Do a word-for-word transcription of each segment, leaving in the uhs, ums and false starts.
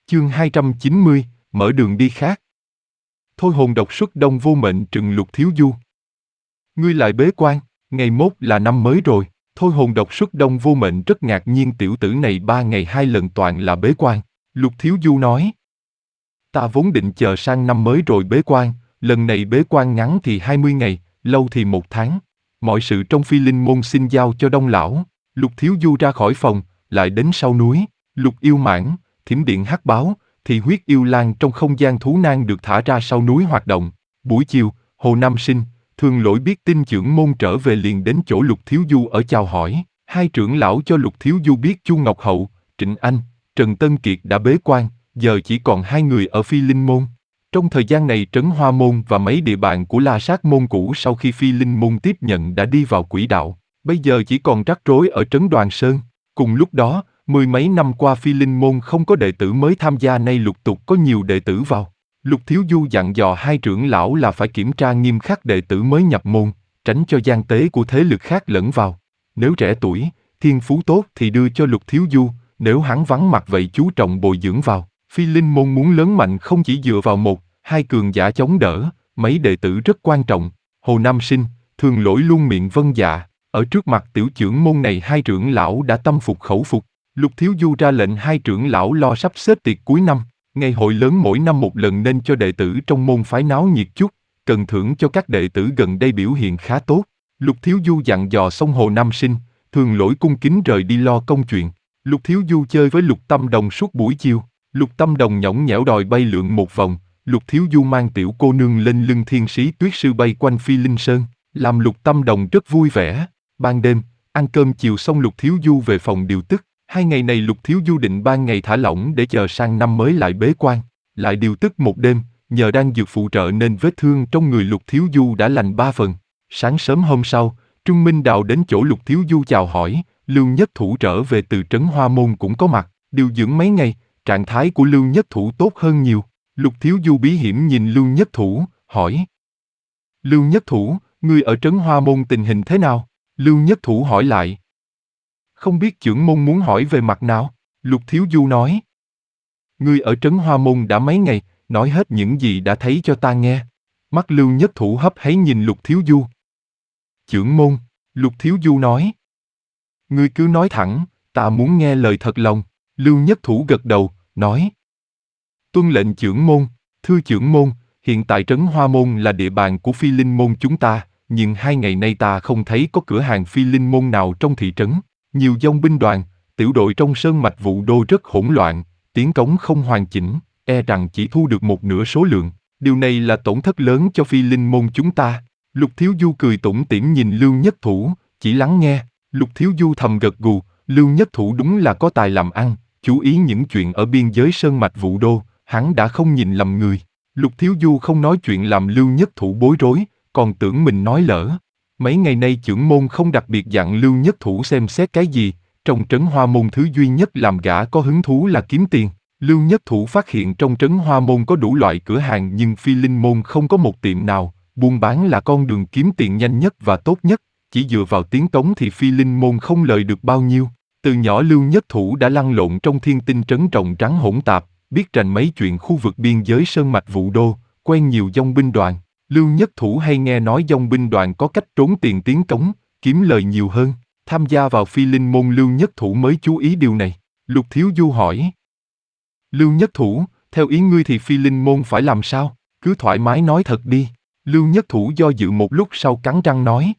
Chương hai trăm chín mươi, mở đường đi khác. Thôi hồn độc xuất đông vô mệnh trừng Lục Thiếu Du. Ngươi lại bế quan, ngày mốt là năm mới rồi. Thôi hồn độc xuất đông vô mệnh rất ngạc nhiên, tiểu tử này ba ngày hai lần toàn là bế quan. Lục Thiếu Du nói. Ta vốn định chờ sang năm mới rồi bế quan, lần này bế quan ngắn thì hai mươi ngày, lâu thì một tháng. Mọi sự trong Phi Linh môn xin giao cho Đông lão. Lục Thiếu Du ra khỏi phòng, lại đến sau núi. Lục Yêu Mãng, Thiểm Điện Hắc Báo, thì huyết yêu lang trong không gian thú nang được thả ra sau núi hoạt động. Buổi chiều, Hồ Nam Sinh, Thường Lỗi biết tin trưởng môn trở về liền đến chỗ Lục Thiếu Du ở chào hỏi. Hai trưởng lão cho Lục Thiếu Du biết Chu Ngọc Hậu, Trịnh Anh, Trần Tân Kiệt đã bế quan, giờ chỉ còn hai người ở Phi Linh môn. Trong thời gian này Trấn Hoa môn và mấy địa bàn của La Sát môn cũ sau khi Phi Linh môn tiếp nhận đã đi vào quỹ đạo, bây giờ chỉ còn rắc rối ở Trấn Đoàn Sơn. Cùng lúc đó, mười mấy năm qua Phi Linh môn không có đệ tử mới tham gia, nay lục tục có nhiều đệ tử vào. Lục Thiếu Du dặn dò hai trưởng lão là phải kiểm tra nghiêm khắc đệ tử mới nhập môn, tránh cho gian tế của thế lực khác lẫn vào. Nếu trẻ tuổi, thiên phú tốt thì đưa cho Lục Thiếu Du, nếu hắn vắng mặt vậy chú trọng bồi dưỡng vào. Phi Linh môn muốn lớn mạnh không chỉ dựa vào một, hai cường giả chống đỡ, mấy đệ tử rất quan trọng. Hồ Nam Sinh, Thường Lỗi luôn miệng vâng dạ, ở trước mặt tiểu trưởng môn này hai trưởng lão đã tâm phục khẩu phục. Lục Thiếu Du ra lệnh hai trưởng lão lo sắp xếp tiệc cuối năm, ngày hội lớn mỗi năm một lần nên cho đệ tử trong môn phái náo nhiệt chút, cần thưởng cho các đệ tử gần đây biểu hiện khá tốt. Lục Thiếu Du dặn dò xong Hồ Nam Sinh, Thường Lỗi cung kính rời đi lo công chuyện. Lục Thiếu Du chơi với Lục Tâm Đồng suốt buổi chiều. Lục Tâm Đồng nhõng nhẽo đòi bay lượn một vòng. Lục Thiếu Du mang tiểu cô nương lên lưng thiên sĩ tuyết sư bay quanh Phi Linh Sơn, làm Lục Tâm Đồng rất vui vẻ. Ban đêm, ăn cơm chiều xong Lục Thiếu Du về phòng điều tức. Hai ngày này Lục Thiếu Du định ban ngày thả lỏng để chờ sang năm mới lại bế quan, lại điều tức một đêm, nhờ đang dược phụ trợ nên vết thương trong người Lục Thiếu Du đã lành ba phần. Sáng sớm hôm sau, Trương Minh Đào đến chỗ Lục Thiếu Du chào hỏi, Lưu Nhất Thủ trở về từ Trấn Hoa môn cũng có mặt, điều dưỡng mấy ngày, trạng thái của Lưu Nhất Thủ tốt hơn nhiều. Lục Thiếu Du bí hiểm nhìn Lưu Nhất Thủ, hỏi. Lưu Nhất Thủ, ngươi ở Trấn Hoa môn tình hình thế nào? Lưu Nhất Thủ hỏi lại. Không biết trưởng môn muốn hỏi về mặt nào? Lục Thiếu Du nói. Ngươi ở Trấn Hoa môn đã mấy ngày, nói hết những gì đã thấy cho ta nghe. Mắt Lưu Nhất Thủ hấp háy nhìn Lục Thiếu Du. Trưởng môn, Lục Thiếu Du nói. Ngươi cứ nói thẳng, ta muốn nghe lời thật lòng. Lưu Nhất Thủ gật đầu, nói. Tuân lệnh trưởng môn, thưa trưởng môn, hiện tại Trấn Hoa môn là địa bàn của Phi Linh môn chúng ta, nhưng hai ngày nay ta không thấy có cửa hàng Phi Linh môn nào trong thị trấn. Nhiều dòng binh đoàn, tiểu đội trong sơn mạch Vũ Đô rất hỗn loạn, tiến cống không hoàn chỉnh, e rằng chỉ thu được một nửa số lượng. Điều này là tổn thất lớn cho Phi Linh môn chúng ta. Lục Thiếu Du cười tủm tỉm nhìn Lưu Nhất Thủ, chỉ lắng nghe. Lục Thiếu Du thầm gật gù, Lưu Nhất Thủ đúng là có tài làm ăn, chú ý những chuyện ở biên giới sơn mạch Vũ Đô, hắn đã không nhìn lầm người. Lục Thiếu Du không nói chuyện làm Lưu Nhất Thủ bối rối, còn tưởng mình nói lỡ. Mấy ngày nay trưởng môn không đặc biệt dặn Lưu Nhất Thủ xem xét cái gì, trong Trấn Hoa môn thứ duy nhất làm gã có hứng thú là kiếm tiền. Lưu Nhất Thủ phát hiện trong Trấn Hoa môn có đủ loại cửa hàng nhưng Phi Linh môn không có một tiệm nào, buôn bán là con đường kiếm tiền nhanh nhất và tốt nhất, chỉ dựa vào tiến cống thì Phi Linh môn không lời được bao nhiêu. Từ nhỏ Lưu Nhất Thủ đã lăn lộn trong thiên tinh trấn rộng rắn hỗn tạp, biết rành mấy chuyện khu vực biên giới sơn mạch Vũ Đô, quen nhiều dòng binh đoàn. Lưu Nhất Thủ hay nghe nói dòng binh đoàn có cách trốn tiền tiến cống, kiếm lời nhiều hơn. Tham gia vào Phi Linh môn Lưu Nhất Thủ mới chú ý điều này. Lục Thiếu Du hỏi. Lưu Nhất Thủ, theo ý ngươi thì Phi Linh môn phải làm sao? Cứ thoải mái nói thật đi. Lưu Nhất Thủ do dự một lúc sau cắn răng nói.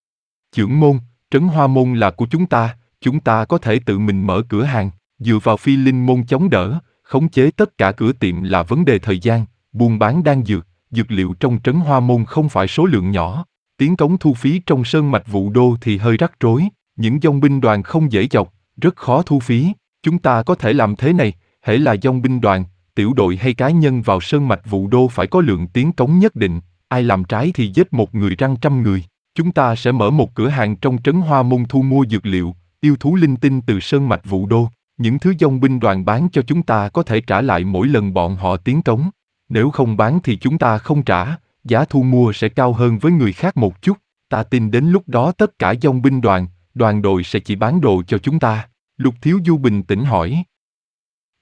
Trưởng môn, Trấn Hoa môn là của chúng ta, chúng ta có thể tự mình mở cửa hàng, dựa vào Phi Linh môn chống đỡ, khống chế tất cả cửa tiệm là vấn đề thời gian, buôn bán đan dược, dược liệu trong Trấn Hoa môn không phải số lượng nhỏ. Tiến cống thu phí trong sơn mạch Vũ Đô thì hơi rắc rối, những dòng binh đoàn không dễ dọc, rất khó thu phí. Chúng ta có thể làm thế này, hễ là dòng binh đoàn, tiểu đội hay cá nhân vào sơn mạch Vũ Đô phải có lượng tiến cống nhất định, ai làm trái thì giết một người răng trăm người. Chúng ta sẽ mở một cửa hàng trong Trấn Hoa môn thu mua dược liệu, yêu thú linh tinh từ sơn mạch Vũ Đô. Những thứ dòng binh đoàn bán cho chúng ta có thể trả lại mỗi lần bọn họ tiến cống. Nếu không bán thì chúng ta không trả, giá thu mua sẽ cao hơn với người khác một chút. Ta tin đến lúc đó tất cả dòng binh đoàn, đoàn đội sẽ chỉ bán đồ cho chúng ta. Lục Thiếu Du bình tĩnh hỏi.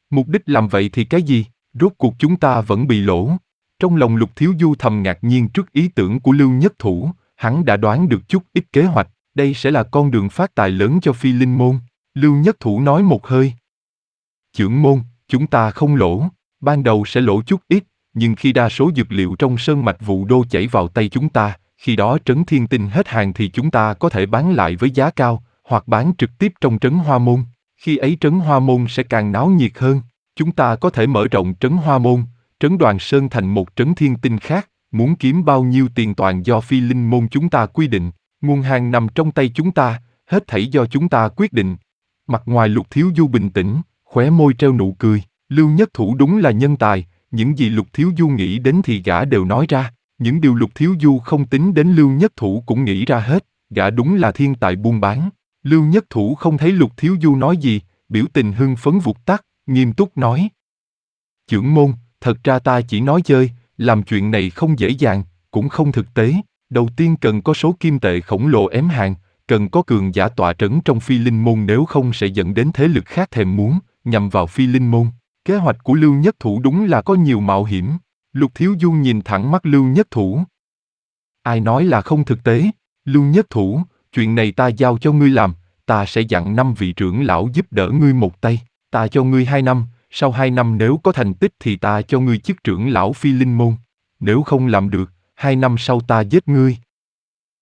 Mục đích làm vậy thì cái gì? Rốt cuộc chúng ta vẫn bị lỗ. Trong lòng Lục Thiếu Du thầm ngạc nhiên trước ý tưởng của Lưu Nhất Thủ, hắn đã đoán được chút ít kế hoạch, đây sẽ là con đường phát tài lớn cho Phi Linh môn. Lưu Nhất Thủ nói một hơi. Chưởng môn, chúng ta không lỗ, ban đầu sẽ lỗ chút ít, nhưng khi đa số dược liệu trong sơn mạch Vụ Đô chảy vào tay chúng ta, khi đó Trấn Thiên Tinh hết hàng thì chúng ta có thể bán lại với giá cao, hoặc bán trực tiếp trong Trấn Hoa Môn. Khi ấy Trấn Hoa Môn sẽ càng náo nhiệt hơn. Chúng ta có thể mở rộng Trấn Hoa Môn, Trấn Đoàn Sơn thành một Trấn Thiên Tinh khác, muốn kiếm bao nhiêu tiền toàn do Phi Linh môn chúng ta quy định, nguồn hàng nằm trong tay chúng ta, hết thảy do chúng ta quyết định. Mặt ngoài Lục Thiếu Du bình tĩnh, khóe môi treo nụ cười, Lưu Nhất Thủ đúng là nhân tài, những gì Lục Thiếu Du nghĩ đến thì gã đều nói ra, những điều Lục Thiếu Du không tính đến Lưu Nhất Thủ cũng nghĩ ra hết, gã đúng là thiên tài buôn bán. Lưu Nhất Thủ không thấy Lục Thiếu Du nói gì, biểu tình hưng phấn vụt tắt, nghiêm túc nói. Chưởng môn, thật ra ta chỉ nói chơi, làm chuyện này không dễ dàng, cũng không thực tế. Đầu tiên cần có số kim tệ khổng lồ ém hàng, cần có cường giả tọa trấn trong Phi Linh môn, nếu không sẽ dẫn đến thế lực khác thèm muốn, nhằm vào Phi Linh môn. Kế hoạch của Lưu Nhất Thủ đúng là có nhiều mạo hiểm. Lục Thiếu Du nhìn thẳng mắt Lưu Nhất Thủ. Ai nói là không thực tế? Lưu Nhất Thủ, chuyện này ta giao cho ngươi làm, ta sẽ dặn năm vị trưởng lão giúp đỡ ngươi một tay. Ta cho ngươi hai năm, sau hai năm nếu có thành tích thì ta cho ngươi chức trưởng lão Phi Linh môn. Nếu không làm được, hai năm sau ta giết ngươi.